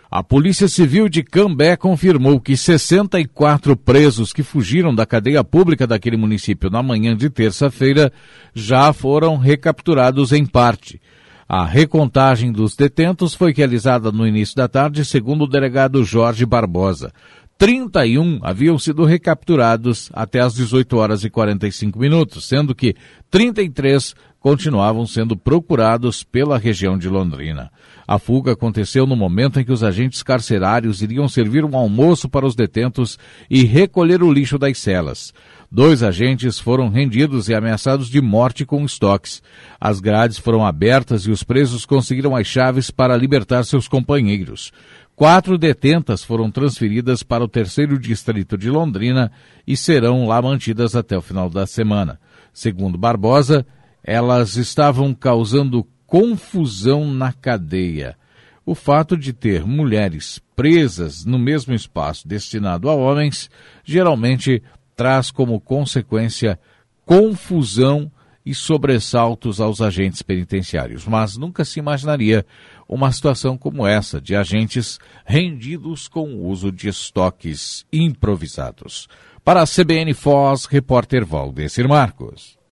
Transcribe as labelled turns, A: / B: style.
A: A Polícia Civil de Cambé confirmou que 64 presos que fugiram da cadeia pública daquele município na manhã de terça-feira já foram recapturados em parte. A recontagem dos detentos foi realizada no início da tarde, segundo o delegado Jorge Barbosa. 31 haviam sido recapturados até às 18 horas e 45 minutos, sendo que 33 continuavam sendo procurados pela região de Londrina. A fuga aconteceu no momento em que os agentes carcerários iriam servir um almoço para os detentos e recolher o lixo das celas. 2 agentes foram rendidos e ameaçados de morte com estoques. As grades foram abertas e os presos conseguiram as chaves para libertar seus companheiros. 4 detentas foram transferidas para o 3º Distrito de Londrina e serão lá mantidas até o final da semana. Segundo Barbosa, elas estavam causando confusão na cadeia. O fato de ter mulheres presas no mesmo espaço destinado a homens geralmente traz como consequência confusão e sobressaltos aos agentes penitenciários, mas nunca se imaginaria uma situação como essa, de agentes rendidos com o uso de estoques improvisados. Para a CBN Foz, repórter Valdecir Marcos.